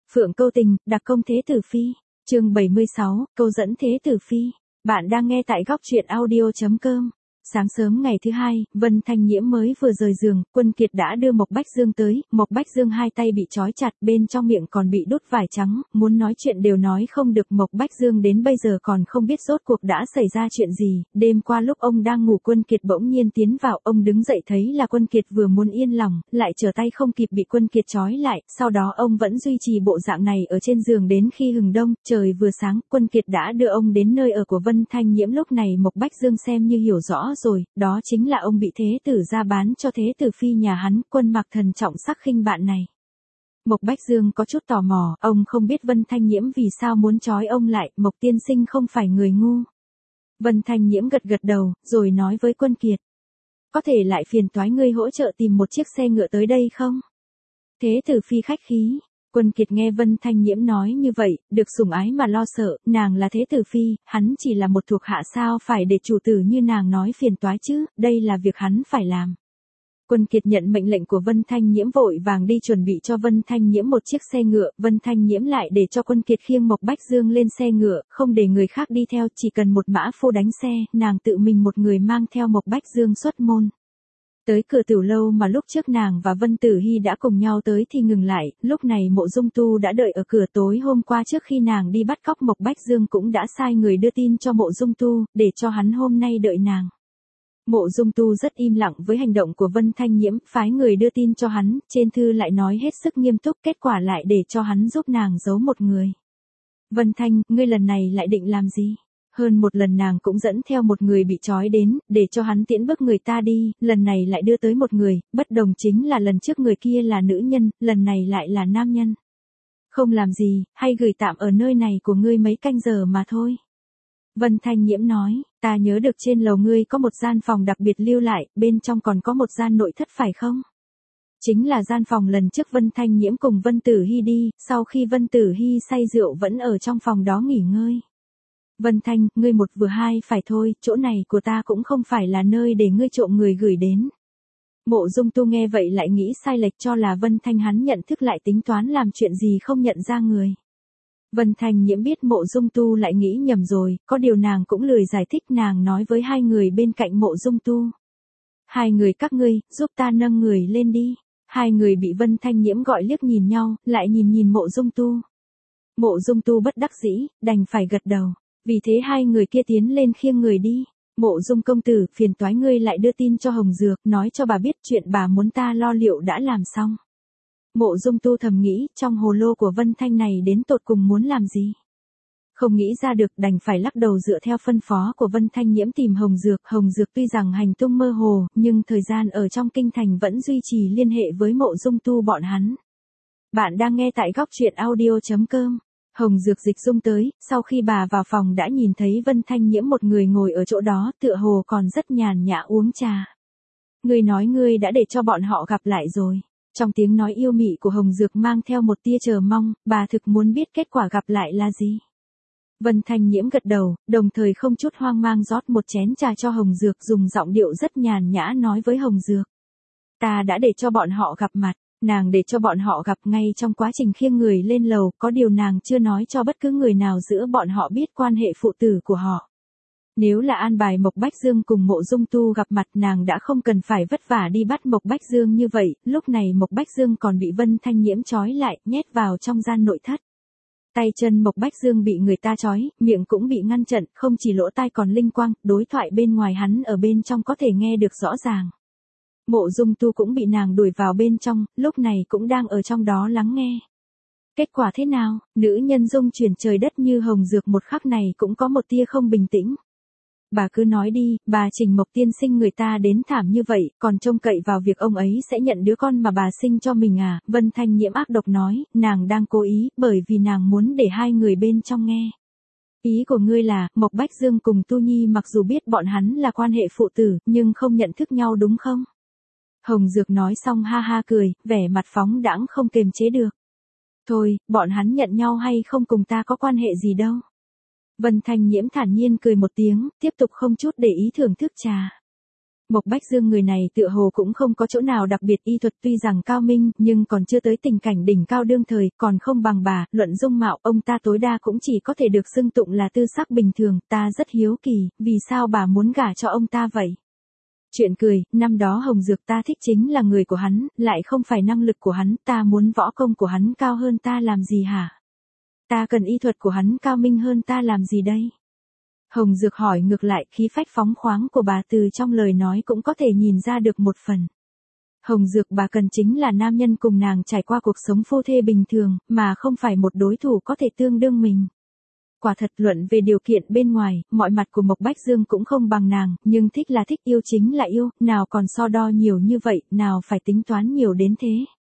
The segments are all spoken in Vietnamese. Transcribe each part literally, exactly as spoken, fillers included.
Phượng Câu Tình, đặc công Thế Tử Phi, chương bảy mươi sáu, câu dẫn Thế Tử Phi. Bạn đang nghe tại góc truyện audio chấm com. Sáng sớm ngày thứ hai, Vân Thanh Nhiễm mới vừa rời giường, Quân Kiệt đã đưa Mộc Bách Dương tới, Mộc Bách Dương hai tay bị trói chặt, bên trong miệng còn bị đút vải trắng, muốn nói chuyện đều nói không được. Mộc Bách Dương đến bây giờ còn không biết rốt cuộc đã xảy ra chuyện gì. Đêm qua lúc ông đang ngủ, Quân Kiệt bỗng nhiên tiến vào, ông đứng dậy thấy là Quân Kiệt, vừa muốn yên lòng, lại trở tay không kịp bị Quân Kiệt trói lại. Sau đó ông vẫn duy trì bộ dạng này ở trên giường đến khi hừng đông, trời vừa sáng, Quân Kiệt đã đưa ông đến nơi ở của Vân Thanh Nhiễm. Lúc này Mộc Bách Dương xem như hiểu rõ rồi, đó chính là ông bị Thế Tử ra bán cho Thế Tử Phi nhà hắn. Quân Mặc thần trọng sắc khinh bạn này. Mộc Bách Dương có chút tò mò, ông không biết Vân Thanh Nhiễm vì sao muốn trói ông lại. Mộc tiên sinh không phải người ngu. Vân Thanh Nhiễm gật gật đầu, rồi nói với Quân Kiệt. Có thể lại phiền toái ngươi hỗ trợ tìm một chiếc xe ngựa tới đây không? Thế Tử Phi khách khí. Quân Kiệt nghe Vân Thanh Nhiễm nói như vậy, được sủng ái mà lo sợ, nàng là Thế Tử Phi, hắn chỉ là một thuộc hạ, sao phải để chủ tử như nàng nói phiền toái chứ, đây là việc hắn phải làm. Quân Kiệt nhận mệnh lệnh của Vân Thanh Nhiễm, vội vàng đi chuẩn bị cho Vân Thanh Nhiễm một chiếc xe ngựa. Vân Thanh Nhiễm lại để cho Quân Kiệt khiêng Mộc Bách Dương lên xe ngựa, không để người khác đi theo, chỉ cần một mã phu đánh xe, nàng tự mình một người mang theo Mộc Bách Dương xuất môn. Tới cửa tiểu lâu mà lúc trước nàng và Vân Tử Hy đã cùng nhau tới thì ngừng lại, lúc này Mộ Dung Tu đã đợi ở cửa. Tối hôm qua trước khi nàng đi bắt cóc Mộc Bách Dương cũng đã sai người đưa tin cho Mộ Dung Tu, để cho hắn hôm nay đợi nàng. Mộ Dung Tu rất im lặng với hành động của Vân Thanh Nhiễm, phái người đưa tin cho hắn, trên thư lại nói hết sức nghiêm túc, kết quả lại để cho hắn giúp nàng giấu một người. Vân Thanh, ngươi lần này lại định làm gì? Hơn một lần nàng cũng dẫn theo một người bị trói đến, để cho hắn tiễn bước người ta đi, lần này lại đưa tới một người, bất đồng chính là lần trước người kia là nữ nhân, lần này lại là nam nhân. Không làm gì, hay gửi tạm ở nơi này của ngươi mấy canh giờ mà thôi. Vân Thanh Nhiễm nói, ta nhớ được trên lầu ngươi có một gian phòng đặc biệt lưu lại, bên trong còn có một gian nội thất phải không? Chính là gian phòng lần trước Vân Thanh Nhiễm cùng Vân Tử Hy đi, sau khi Vân Tử Hy say rượu vẫn ở trong phòng đó nghỉ ngơi. Vân Thanh, ngươi một vừa hai phải thôi, chỗ này của ta cũng không phải là nơi để ngươi trộm người gửi đến. Mộ Dung Tu nghe vậy lại nghĩ sai lệch, cho là Vân Thanh hắn nhận thức lại tính toán làm chuyện gì không nhận ra người. Vân Thanh Nhiễm biết Mộ Dung Tu lại nghĩ nhầm rồi, có điều nàng cũng lười giải thích, nàng nói với hai người bên cạnh Mộ Dung Tu. Hai người các ngươi, giúp ta nâng người lên đi. Hai người bị Vân Thanh Nhiễm gọi liếc nhìn nhau, lại nhìn nhìn Mộ Dung Tu. Mộ Dung Tu bất đắc dĩ, đành phải gật đầu. Vì thế hai người kia tiến lên khiêng người đi. Mộ Dung công tử, phiền toái ngươi lại đưa tin cho Hồng Dược, nói cho bà biết chuyện bà muốn ta lo liệu đã làm xong. Mộ Dung Tu thầm nghĩ, trong hồ lô của Vân Thanh này đến tột cùng muốn làm gì? Không nghĩ ra được, đành phải lắc đầu dựa theo phân phó của Vân Thanh Nhiễm tìm Hồng Dược. Hồng Dược tuy rằng hành tung mơ hồ, nhưng thời gian ở trong kinh thành vẫn duy trì liên hệ với Mộ Dung Tu bọn hắn. Bạn đang nghe tại góc truyện audio chấm com. Hồng Dược Dịch Dung tới, sau khi bà vào phòng đã nhìn thấy Vân Thanh Nhiễm một người ngồi ở chỗ đó, tựa hồ còn rất nhàn nhã uống trà. Ngươi nói ngươi đã để cho bọn họ gặp lại rồi. Trong tiếng nói yêu mị của Hồng Dược mang theo một tia chờ mong, bà thực muốn biết kết quả gặp lại là gì. Vân Thanh Nhiễm gật đầu, đồng thời không chút hoang mang rót một chén trà cho Hồng Dược, dùng giọng điệu rất nhàn nhã nói với Hồng Dược. Ta đã để cho bọn họ gặp mặt. Nàng để cho bọn họ gặp ngay trong quá trình khiêng người lên lầu, có điều nàng chưa nói cho bất cứ người nào giữa bọn họ biết quan hệ phụ tử của họ. Nếu là an bài Mộc Bách Dương cùng Mộ Dung Tu gặp mặt, nàng đã không cần phải vất vả đi bắt Mộc Bách Dương như vậy. Lúc này Mộc Bách Dương còn bị Vân Thanh Nhiễm trói lại, nhét vào trong gian nội thất. Tay chân Mộc Bách Dương bị người ta trói, miệng cũng bị ngăn chặn, không chỉ lỗ tai còn linh quang, đối thoại bên ngoài hắn ở bên trong có thể nghe được rõ ràng. Mộ Dung Tu cũng bị nàng đuổi vào bên trong, lúc này cũng đang ở trong đó lắng nghe. Kết quả thế nào? Nữ nhân dung chuyển trời đất như Hồng Dược một khắc này cũng có một tia không bình tĩnh. Bà cứ nói đi, bà Trình Mộc tiên sinh người ta đến thảm như vậy, còn trông cậy vào việc ông ấy sẽ nhận đứa con mà bà sinh cho mình à? Vân Thanh Nhiễm ác độc nói, nàng đang cố ý, bởi vì nàng muốn để hai người bên trong nghe. Ý của ngươi là, Mộc Bách Dương cùng Tu Nhi mặc dù biết bọn hắn là quan hệ phụ tử, nhưng không nhận thức nhau đúng không? Hồng Dược nói xong ha ha cười, vẻ mặt phóng đãng không kềm chế được. Thôi, bọn hắn nhận nhau hay không cùng ta có quan hệ gì đâu. Vân Thanh Nhiễm thản nhiên cười một tiếng, tiếp tục không chút để ý thưởng thức trà. Mộc Bách Dương người này tựa hồ cũng không có chỗ nào đặc biệt, y thuật tuy rằng cao minh, nhưng còn chưa tới tình cảnh đỉnh cao đương thời, còn không bằng bà, luận dung mạo, ông ta tối đa cũng chỉ có thể được xưng tụng là tư sắc bình thường, ta rất hiếu kỳ, vì sao bà muốn gả cho ông ta vậy? Chuyện cười, năm đó Hồng Dược ta thích chính là người của hắn, lại không phải năng lực của hắn, ta muốn võ công của hắn cao hơn ta làm gì hả? Ta cần y thuật của hắn cao minh hơn ta làm gì đây? Hồng Dược hỏi ngược lại, khí phách phóng khoáng của bà từ trong lời nói cũng có thể nhìn ra được một phần. Hồng Dược bà cần chính là nam nhân cùng nàng trải qua cuộc sống phu thê bình thường, mà không phải một đối thủ có thể tương đương mình. Quả thật luận về điều kiện bên ngoài, mọi mặt của Mộc Bách Dương cũng không bằng nàng, nhưng thích là thích, yêu chính là yêu, nào còn so đo nhiều như vậy, nào phải tính toán nhiều đến thế.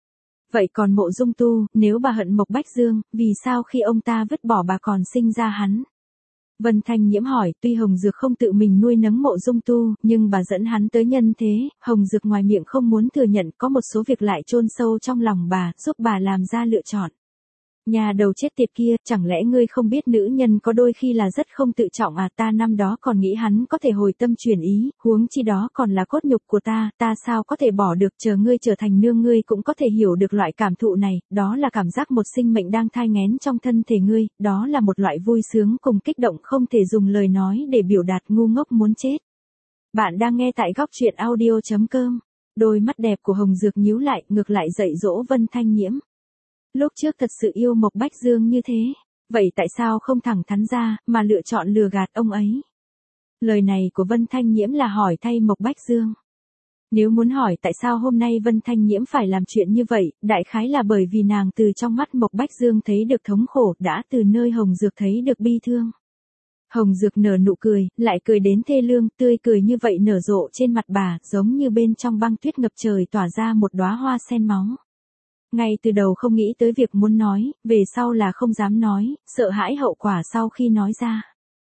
Vậy còn Mộ Dung Tu, nếu bà hận Mộc Bách Dương, vì sao khi ông ta vứt bỏ bà còn sinh ra hắn? Vân Thanh Nhiễm hỏi, tuy Hồng Dược không tự mình nuôi nấng Mộ Dung Tu, nhưng bà dẫn hắn tới nhân thế, Hồng Dược ngoài miệng không muốn thừa nhận, có một số việc lại chôn sâu trong lòng bà, giúp bà làm ra lựa chọn. Nhà đầu chết tiệt kia, chẳng lẽ ngươi không biết nữ nhân có đôi khi là rất không tự trọng à? Ta năm đó còn nghĩ hắn có thể hồi tâm chuyển ý, huống chi đó còn là cốt nhục của ta, ta sao có thể bỏ được, chờ ngươi trở thành nương ngươi cũng có thể hiểu được loại cảm thụ này, đó là cảm giác một sinh mệnh đang thai nghén trong thân thể ngươi, đó là một loại vui sướng cùng kích động không thể dùng lời nói để biểu đạt, ngu ngốc muốn chết. Bạn đang nghe tại góc truyện audio chấm com. Đôi mắt đẹp của Hồng Dược nhíu lại, ngược lại dạy dỗ Vân Thanh Nhiễm. Lúc trước thật sự yêu Mộc Bách Dương như thế, vậy tại sao không thẳng thắn ra, mà lựa chọn lừa gạt ông ấy? Lời này của Vân Thanh Nhiễm là hỏi thay Mộc Bách Dương. Nếu muốn hỏi tại sao hôm nay Vân Thanh Nhiễm phải làm chuyện như vậy, đại khái là bởi vì nàng từ trong mắt Mộc Bách Dương thấy được thống khổ, đã từ nơi Hồng Dược thấy được bi thương. Hồng Dược nở nụ cười, lại cười đến thê lương, tươi cười như vậy nở rộ trên mặt bà, giống như bên trong băng tuyết ngập trời tỏa ra một đóa hoa sen máu. Ngay từ đầu không nghĩ tới việc muốn nói, về sau là không dám nói, sợ hãi hậu quả sau khi nói ra.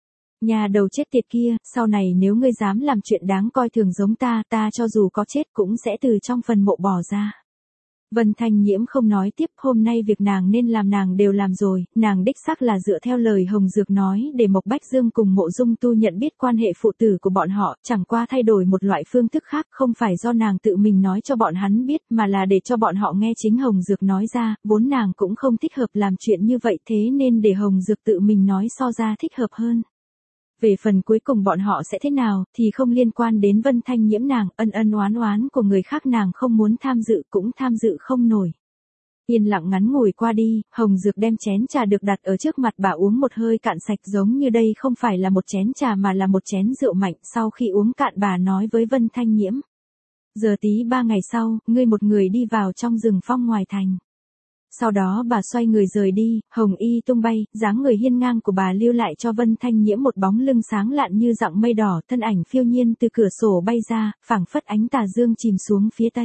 Nhà đầu chết tiệt kia, sau này nếu ngươi dám làm chuyện đáng coi thường giống ta, ta cho dù có chết cũng sẽ từ trong phần mộ bỏ ra. Vân Thanh Nhiễm không nói tiếp, hôm nay việc nàng nên làm nàng đều làm rồi, nàng đích xác là dựa theo lời Hồng Dược nói để Mộc Bách Dương cùng Mộ Dung Tu nhận biết quan hệ phụ tử của bọn họ, chẳng qua thay đổi một loại phương thức khác, không phải do nàng tự mình nói cho bọn hắn biết, mà là để cho bọn họ nghe chính Hồng Dược nói ra, vốn nàng cũng không thích hợp làm chuyện như vậy, thế nên để Hồng Dược tự mình nói so ra thích hợp hơn. Về phần cuối cùng bọn họ sẽ thế nào, thì không liên quan đến Vân Thanh Nhiễm nàng, ân ân oán oán của người khác nàng không muốn tham dự cũng tham dự không nổi. Yên lặng ngắn ngủi qua đi, Hồng Dược đem chén trà được đặt ở trước mặt bà uống một hơi cạn sạch, giống như đây không phải là một chén trà mà là một chén rượu mạnh, sau khi uống cạn bà nói với Vân Thanh Nhiễm. Giờ tí ba ngày sau, ngươi một người đi vào trong rừng phong ngoài thành. Sau đó bà xoay người rời đi, hồng y tung bay, dáng người hiên ngang của bà lưu lại cho Vân Thanh Nhiễm một bóng lưng sáng lạn như dặng mây đỏ, thân ảnh phiêu nhiên từ cửa sổ bay ra, phảng phất ánh tà dương chìm xuống phía tây.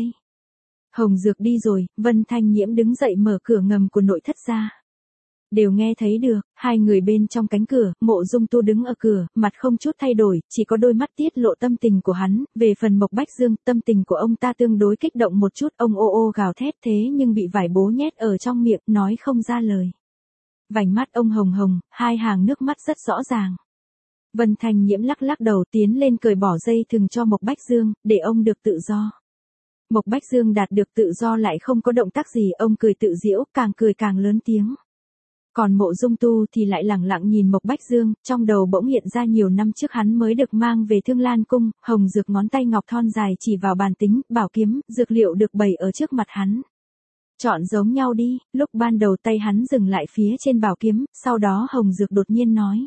Hồng Dược đi rồi, Vân Thanh Nhiễm đứng dậy mở cửa ngầm của nội thất ra. Đều nghe thấy được, hai người bên trong cánh cửa, Mộ Dung Tu đứng ở cửa, mặt không chút thay đổi, chỉ có đôi mắt tiết lộ tâm tình của hắn, về phần Mộc Bách Dương, tâm tình của ông ta tương đối kích động một chút, ông ô ô gào thét thế nhưng bị vải bố nhét ở trong miệng, nói không ra lời. Vành mắt ông hồng hồng, hai hàng nước mắt rất rõ ràng. Vân Thanh Nhiễm lắc lắc đầu tiến lên cởi bỏ dây thừng cho Mộc Bách Dương, để ông được tự do. Mộc Bách Dương đạt được tự do lại không có động tác gì, ông cười tự giễu, càng cười càng lớn tiếng. Còn Mộ Dung Tu thì lại lẳng lặng nhìn Mộc Bách Dương, trong đầu bỗng hiện ra nhiều năm trước hắn mới được mang về Thương Lan Cung, Hồng Dược ngón tay ngọc thon dài chỉ vào bàn tính, bảo kiếm, dược liệu được bày ở trước mặt hắn. Chọn giống nhau đi, lúc ban đầu tay hắn dừng lại phía trên bảo kiếm, sau đó Hồng Dược đột nhiên nói.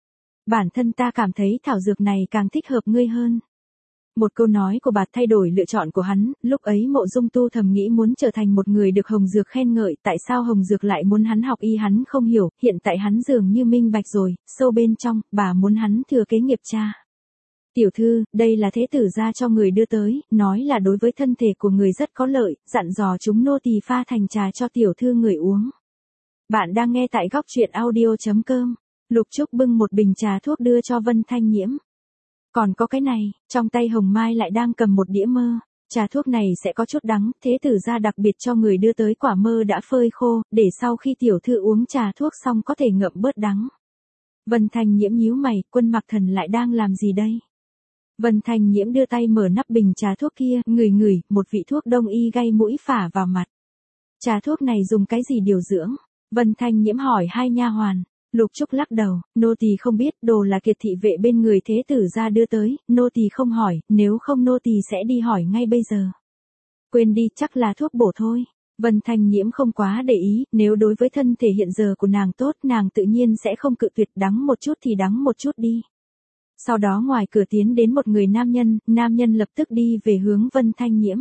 Bản thân ta cảm thấy thảo dược này càng thích hợp ngươi hơn. Một câu nói của bà thay đổi lựa chọn của hắn, lúc ấy Mộ Dung Tu thầm nghĩ muốn trở thành một người được Hồng Dược khen ngợi, tại sao Hồng Dược lại muốn hắn học y hắn không hiểu, hiện tại hắn dường như minh bạch rồi, sâu bên trong, bà muốn hắn thừa kế nghiệp cha. Tiểu thư, đây là thế tử gia cho người đưa tới, nói là đối với thân thể của người rất có lợi, dặn dò chúng nô tỳ pha thành trà cho tiểu thư người uống. Bạn đang nghe tại góc truyện audio chấm com. Lục Trúc bưng một bình trà thuốc đưa cho Vân Thanh Nhiễm. Còn có cái này, trong tay Hồng Mai lại đang cầm một đĩa mơ. Trà thuốc này sẽ có chút đắng, thế tử gia đặc biệt cho người đưa tới quả mơ đã phơi khô, để sau khi tiểu thư uống trà thuốc xong có thể ngậm bớt đắng. Vân Thanh Nhiễm nhíu mày, Quân Mặc Thần lại đang làm gì đây? Vân Thanh Nhiễm đưa tay mở nắp bình trà thuốc kia, ngửi ngửi, một vị thuốc đông y gây mũi phả vào mặt. Trà thuốc này dùng cái gì điều dưỡng? Vân Thanh Nhiễm hỏi hai nha hoàn. Lục Trúc lắc đầu, nô tỳ không biết, đồ là Kiệt thị vệ bên người thế tử ra đưa tới, nô tỳ không hỏi, nếu không nô tỳ sẽ đi hỏi ngay bây giờ. Quên đi, chắc là thuốc bổ thôi. Vân Thanh Nhiễm không quá để ý, nếu đối với thân thể hiện giờ của nàng tốt, nàng tự nhiên sẽ không cự tuyệt, đắng một chút thì đắng một chút đi. Sau đó ngoài cửa tiến đến một người nam nhân, nam nhân lập tức đi về hướng Vân Thanh Nhiễm.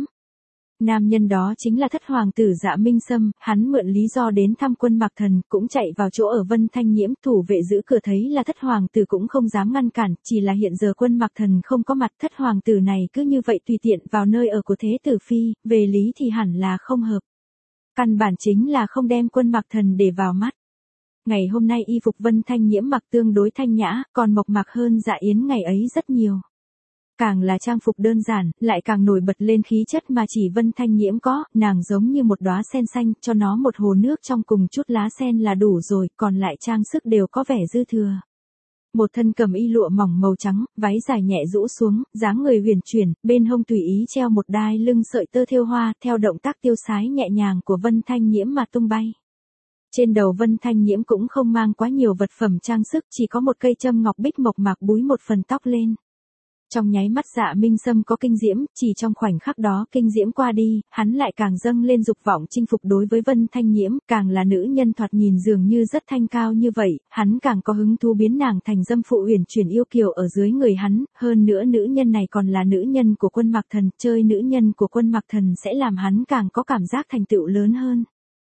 Nam nhân đó chính là thất hoàng tử Dạ Minh Sâm, hắn mượn lý do đến thăm Quân Mạc Thần, cũng chạy vào chỗ ở Vân Thanh Nhiễm, thủ vệ giữ cửa thấy là thất hoàng tử cũng không dám ngăn cản, chỉ là hiện giờ Quân Mạc Thần không có mặt, thất hoàng tử này cứ như vậy tùy tiện vào nơi ở của thế tử phi, về lý thì hẳn là không hợp. Căn bản chính là không đem Quân Mạc Thần để vào mắt. Ngày hôm nay y phục Vân Thanh Nhiễm mặc tương đối thanh nhã, còn mộc mạc hơn Dạ Yến ngày ấy rất nhiều. Càng là trang phục đơn giản, lại càng nổi bật lên khí chất mà chỉ Vân Thanh Nhiễm có, nàng giống như một đóa sen xanh, cho nó một hồ nước trong cùng chút lá sen là đủ rồi, còn lại trang sức đều có vẻ dư thừa. Một thân cẩm y lụa mỏng màu trắng, váy dài nhẹ rũ xuống, dáng người huyền chuyển, bên hông tùy ý treo một đai lưng sợi tơ thêu hoa, theo động tác tiêu sái nhẹ nhàng của Vân Thanh Nhiễm mà tung bay. Trên đầu Vân Thanh Nhiễm cũng không mang quá nhiều vật phẩm trang sức, chỉ có một cây châm ngọc bích mộc mạc búi một phần tóc lên. Trong nháy mắt Dạ Minh Sâm có kinh diễm, chỉ trong khoảnh khắc đó kinh diễm qua đi, hắn lại càng dâng lên dục vọng chinh phục đối với Vân Thanh Nhiễm, càng là nữ nhân thoạt nhìn dường như rất thanh cao như vậy, hắn càng có hứng thú biến nàng thành dâm phụ uyển chuyển yêu kiều ở dưới người hắn, hơn nữa nữ nhân này còn là nữ nhân của Quân Mạc Thần, chơi nữ nhân của Quân Mạc Thần sẽ làm hắn càng có cảm giác thành tựu lớn hơn.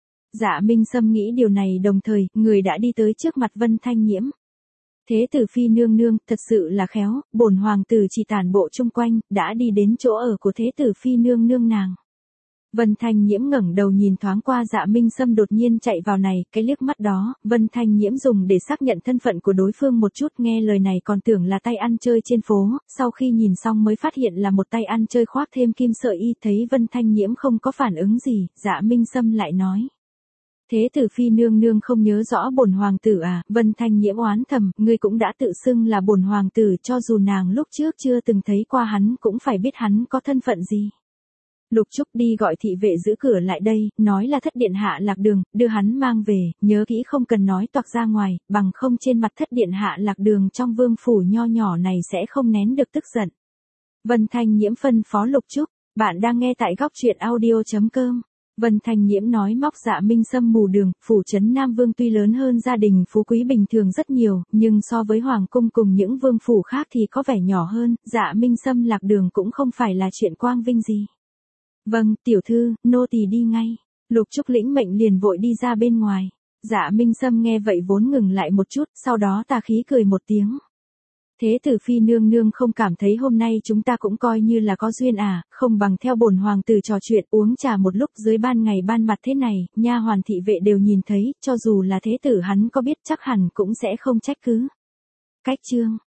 Dạ Minh Sâm nghĩ điều này đồng thời, người đã đi tới trước mặt Vân Thanh Nhiễm. Thế tử phi nương nương, thật sự là khéo, bổn hoàng tử chỉ tản bộ chung quanh, đã đi đến chỗ ở của thế tử phi nương nương nàng. Vân Thanh Nhiễm ngẩng đầu nhìn thoáng qua Dạ Minh Sâm đột nhiên chạy vào này, cái liếc mắt đó, Vân Thanh Nhiễm dùng để xác nhận thân phận của đối phương một chút, nghe lời này còn tưởng là tay ăn chơi trên phố, sau khi nhìn xong mới phát hiện là một tay ăn chơi khoác thêm kim sợi y, thấy Vân Thanh Nhiễm không có phản ứng gì, Dạ Minh Sâm lại nói. Thế tử phi nương nương không nhớ rõ bổn hoàng tử à? Vân Thanh Nhiễm oán thầm, ngươi cũng đã tự xưng là bổn hoàng tử, cho dù nàng lúc trước chưa từng thấy qua hắn cũng phải biết hắn có thân phận gì. Lục Trúc đi gọi thị vệ giữ cửa lại đây, nói là thất điện hạ lạc đường, đưa hắn mang về, nhớ kỹ không cần nói toạc ra ngoài, bằng không trên mặt thất điện hạ lạc đường trong vương phủ nho nhỏ này sẽ không nén được tức giận. Vân Thanh Nhiễm phân phó Lục Trúc, bạn đang nghe tại góc truyện audio chấm com. Vân Thanh Nhiễm nói móc Dạ Minh Sâm mù đường, phủ trấn Nam Vương tuy lớn hơn gia đình phú quý bình thường rất nhiều, nhưng so với hoàng cung cùng những vương phủ khác thì có vẻ nhỏ hơn, Dạ Minh Sâm lạc đường cũng không phải là chuyện quang vinh gì. Vâng, tiểu thư, nô tỳ đi ngay. Lục Trúc lĩnh mệnh liền vội đi ra bên ngoài. Dạ Minh Sâm nghe vậy vốn ngừng lại một chút, sau đó tà khí cười một tiếng. Thế tử phi nương nương không cảm thấy hôm nay chúng ta cũng coi như là có duyên à, không bằng theo bổn hoàng tử trò chuyện uống trà một lúc dưới ban ngày ban mặt thế này, nha hoàn thị vệ đều nhìn thấy, cho dù là thế tử hắn có biết chắc hẳn cũng sẽ không trách cứ. Cách chương